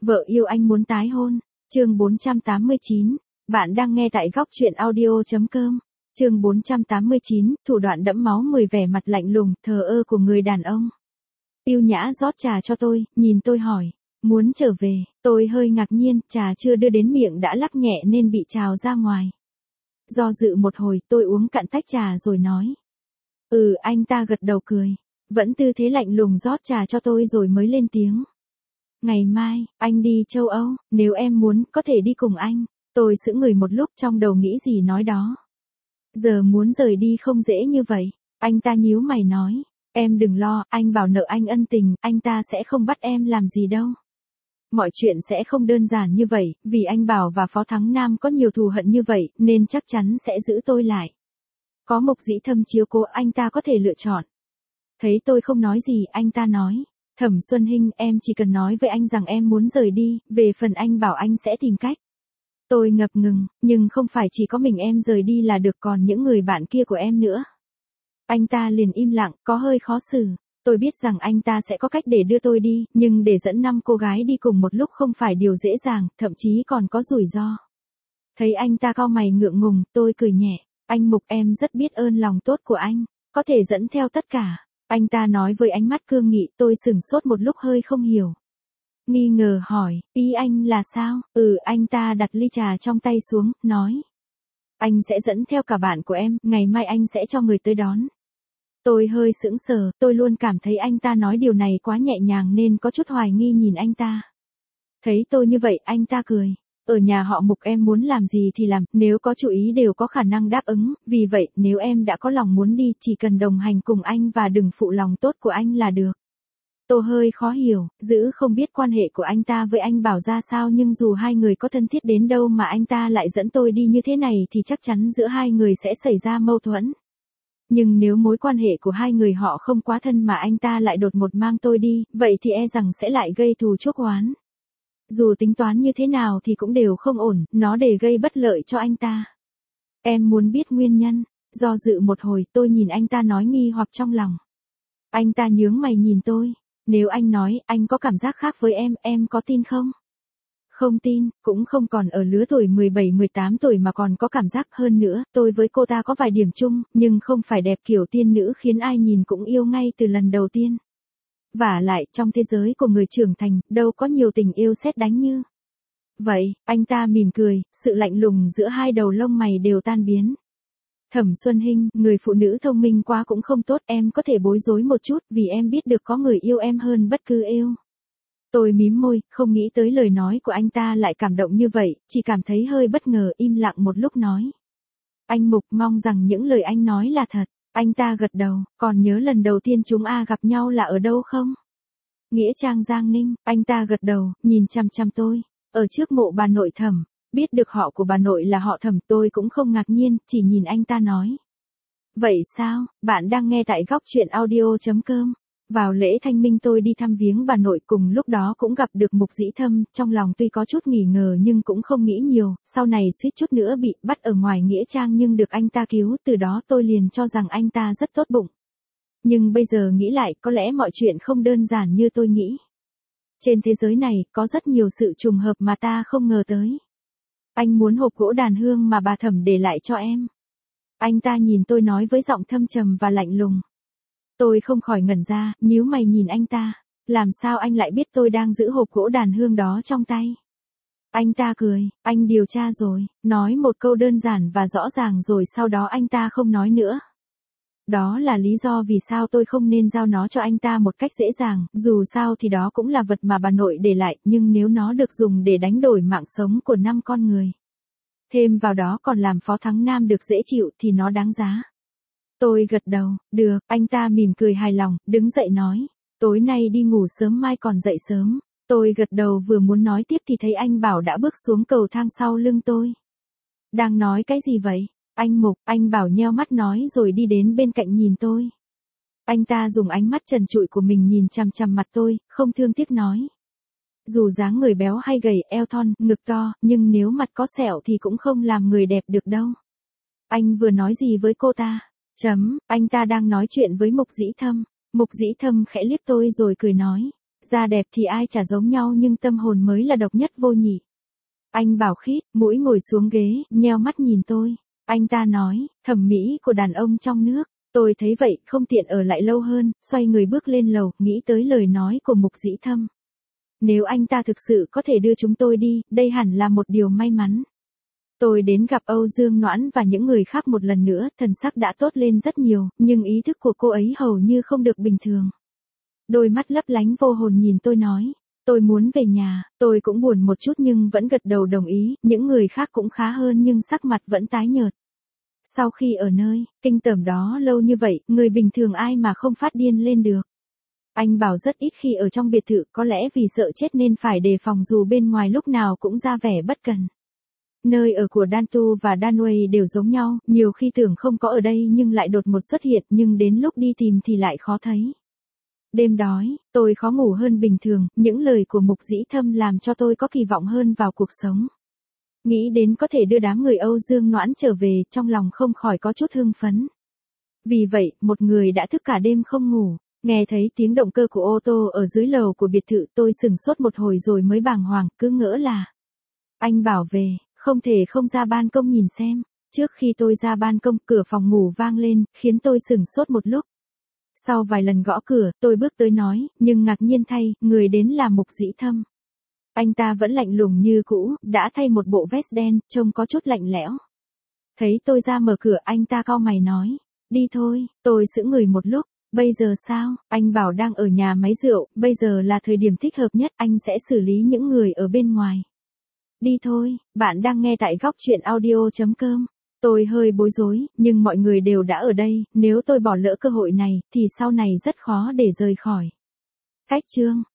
Vợ yêu anh muốn tái hôn. Chương 489. Bạn đang nghe tại góc truyện audio.com. Chương 489, thủ đoạn đẫm máu 10 vẻ mặt lạnh lùng, thờ ơ của người đàn ông. Yêu Nhã rót trà cho tôi, nhìn tôi hỏi, muốn trở về. Tôi hơi ngạc nhiên, trà chưa đưa đến miệng đã lắc nhẹ nên bị trào ra ngoài. Do dự một hồi, tôi uống cạn tách trà rồi nói. Anh ta gật đầu cười. Vẫn tư thế lạnh lùng rót trà cho tôi rồi mới lên tiếng. Ngày mai, anh đi châu Âu, nếu em muốn, có thể đi cùng anh. Tôi sững người một lúc trong đầu nghĩ gì nói đó. Giờ muốn rời đi không dễ như vậy. Anh ta nhíu mày nói. Em đừng lo, anh bảo nợ anh ân tình, anh ta sẽ không bắt em làm gì đâu. Mọi chuyện sẽ không đơn giản như vậy, vì anh Bảo và Phó Thắng Nam có nhiều thù hận như vậy, nên chắc chắn sẽ giữ tôi lại. Có Mục Dĩ Thâm chiếu cố anh ta có thể lựa chọn. Thấy tôi không nói gì, anh ta nói. Thẩm Xuân Hinh, em chỉ cần nói với anh rằng em muốn rời đi, về phần anh Bảo anh sẽ tìm cách. Tôi ngập ngừng, nhưng không phải chỉ có mình em rời đi là được, còn những người bạn kia của em nữa. Anh ta liền im lặng, có hơi khó xử. Tôi biết rằng anh ta sẽ có cách để đưa tôi đi, nhưng để dẫn 5 cô gái đi cùng một lúc không phải điều dễ dàng, thậm chí còn có rủi ro. Thấy anh ta cau mày ngượng ngùng, tôi cười nhẹ. Anh Mục, em rất biết ơn lòng tốt của anh, có thể dẫn theo tất cả. Anh ta nói với ánh mắt cương nghị, tôi sửng sốt một lúc hơi không hiểu. Nghi ngờ hỏi, ý anh là sao? Anh ta đặt ly trà trong tay xuống, nói. Anh sẽ dẫn theo cả bạn của em, ngày mai anh sẽ cho người tới đón. Tôi hơi sững sờ, tôi luôn cảm thấy anh ta nói điều này quá nhẹ nhàng nên có chút hoài nghi nhìn anh ta. Thấy tôi như vậy, anh ta cười. Ở nhà họ Mục em muốn làm gì thì làm, nếu có chú ý đều có khả năng đáp ứng, vì vậy nếu em đã có lòng muốn đi chỉ cần đồng hành cùng anh và đừng phụ lòng tốt của anh là được. Tôi hơi khó hiểu, không biết quan hệ của anh ta với anh Bảo ra sao, nhưng dù hai người có thân thiết đến đâu mà anh ta lại dẫn tôi đi như thế này thì chắc chắn giữa hai người sẽ xảy ra mâu thuẫn. Nhưng nếu mối quan hệ của hai người họ không quá thân mà anh ta lại đột ngột mang tôi đi, vậy thì e rằng sẽ lại gây thù chuốc oán. Dù tính toán như thế nào thì cũng đều không ổn, nó để gây bất lợi cho anh ta. Em muốn biết nguyên nhân. Do dự một hồi, tôi nhìn anh ta nói nghi hoặc trong lòng. Anh ta nhướng mày nhìn tôi. Nếu anh nói, anh có cảm giác khác với em có tin không? Không tin, cũng không còn ở lứa tuổi 17-18 tuổi mà còn có cảm giác. Hơn nữa, tôi với cô ta có vài điểm chung, nhưng không phải đẹp kiểu tiên nữ khiến ai nhìn cũng yêu ngay từ lần đầu tiên. Vả lại, trong thế giới của người trưởng thành, đâu có nhiều tình yêu sét đánh như vậy. Anh ta mỉm cười, sự lạnh lùng giữa hai đầu lông mày đều tan biến. Thẩm Xuân Hinh, người phụ nữ thông minh quá cũng không tốt, em có thể bối rối một chút vì em biết được có người yêu em hơn bất cứ yêu. Tôi mím môi, không nghĩ tới lời nói của anh ta lại cảm động như vậy, chỉ cảm thấy hơi bất ngờ, im lặng một lúc nói. Anh Mục, mong rằng những lời anh nói là thật. Anh ta gật đầu, còn nhớ lần đầu tiên chúng gặp nhau là ở đâu không? Nghĩa Trang Giang Ninh. Anh ta gật đầu, nhìn chằm chằm tôi. Ở trước mộ bà nội Thẩm. Biết được họ của bà nội là họ Thẩm, tôi cũng không ngạc nhiên, chỉ nhìn anh ta nói. Vậy sao, bạn đang nghe tại góc truyện audio.com. Vào lễ Thanh Minh tôi đi thăm viếng bà nội, cùng lúc đó cũng gặp được Mục Dĩ Thâm, trong lòng tuy có chút nghi ngờ nhưng cũng không nghĩ nhiều, sau này suýt chút nữa bị bắt ở ngoài nghĩa trang nhưng được anh ta cứu, từ đó tôi liền cho rằng anh ta rất tốt bụng. Nhưng bây giờ nghĩ lại, có lẽ mọi chuyện không đơn giản như tôi nghĩ. Trên thế giới này, có rất nhiều sự trùng hợp mà ta không ngờ tới. Anh muốn hộp gỗ đàn hương mà bà Thẩm để lại cho em. Anh ta nhìn tôi nói với giọng thâm trầm và lạnh lùng. Tôi không khỏi ngẩn ra, nhíu mày nhìn anh ta. Làm sao anh lại biết tôi đang giữ hộp gỗ đàn hương đó trong tay? Anh ta cười, anh điều tra rồi, nói một câu đơn giản và rõ ràng rồi sau đó anh ta không nói nữa. Đó là lý do vì sao tôi không nên giao nó cho anh ta một cách dễ dàng, dù sao thì đó cũng là vật mà bà nội để lại, nhưng nếu nó được dùng để đánh đổi mạng sống của 5 con người. Thêm vào đó còn làm Phó Thắng Nam được dễ chịu thì nó đáng giá. Tôi gật đầu, được, anh ta mỉm cười hài lòng, đứng dậy nói, tối nay đi ngủ sớm mai còn dậy sớm. Tôi gật đầu vừa muốn nói tiếp thì thấy anh Bảo đã bước xuống cầu thang sau lưng tôi. Đang nói cái gì vậy? Anh Mục, anh Bảo nheo mắt nói rồi đi đến bên cạnh nhìn tôi. Anh ta dùng ánh mắt trần trụi của mình nhìn chằm chằm mặt tôi, không thương tiếc nói. Dù dáng người béo hay gầy, eo thon, ngực to, nhưng nếu mặt có sẹo thì cũng không làm người đẹp được đâu. Anh vừa nói gì với cô ta? Anh ta đang nói chuyện với Mục Dĩ Thâm. Mục Dĩ Thâm khẽ liếc tôi rồi cười nói. Da đẹp thì ai chả giống nhau nhưng tâm hồn mới là độc nhất vô nhị. Anh Bảo khít, mũi ngồi xuống ghế, nheo mắt nhìn tôi. Anh ta nói, thẩm mỹ của đàn ông trong nước. Tôi thấy vậy, không tiện ở lại lâu hơn, xoay người bước lên lầu, nghĩ tới lời nói của Mục Dĩ Thâm. Nếu anh ta thực sự có thể đưa chúng tôi đi, đây hẳn là một điều may mắn. Tôi đến gặp Âu Dương Noãn và những người khác một lần nữa, thần sắc đã tốt lên rất nhiều, nhưng ý thức của cô ấy hầu như không được bình thường. Đôi mắt lấp lánh vô hồn nhìn tôi nói, tôi muốn về nhà, tôi cũng buồn một chút nhưng vẫn gật đầu đồng ý, những người khác cũng khá hơn nhưng sắc mặt vẫn tái nhợt. Sau khi ở nơi kinh tởm đó lâu như vậy, người bình thường ai mà không phát điên lên được. Anh Bảo rất ít khi ở trong biệt thự, có lẽ vì sợ chết nên phải đề phòng dù bên ngoài lúc nào cũng ra vẻ bất cần. Nơi ở của Dantu và Danwei đều giống nhau, nhiều khi tưởng không có ở đây nhưng lại đột ngột xuất hiện, nhưng đến lúc đi tìm thì lại khó thấy. Đêm đói, tôi khó ngủ hơn bình thường, những lời của Mục Dĩ Thâm làm cho tôi có kỳ vọng hơn vào cuộc sống. Nghĩ đến có thể đưa đám người Âu Dương Noãn trở về, trong lòng không khỏi có chút hưng phấn. Vì vậy, một người đã thức cả đêm không ngủ, nghe thấy tiếng động cơ của ô tô ở dưới lầu của biệt thự, tôi sửng sốt một hồi rồi mới bàng hoàng, cứ ngỡ là anh Bảo về, không thể không ra ban công nhìn xem. Trước khi tôi ra ban công, cửa phòng ngủ vang lên, khiến tôi sửng sốt một lúc. Sau vài lần gõ cửa, tôi bước tới nói, nhưng ngạc nhiên thay, người đến là Mục Dĩ Thâm. Anh ta vẫn lạnh lùng như cũ, đã thay một bộ vest đen, trông có chút lạnh lẽo. Thấy tôi ra mở cửa, anh ta cau mày nói, đi thôi. Tôi sững người một lúc, bây giờ sao? Anh Bảo đang ở nhà máy rượu, bây giờ là thời điểm thích hợp nhất, anh sẽ xử lý những người ở bên ngoài. Đi thôi, bạn đang nghe tại góc truyện audio.com. Tôi hơi bối rối, nhưng mọi người đều đã ở đây, nếu tôi bỏ lỡ cơ hội này, thì sau này rất khó để rời khỏi. Cách chương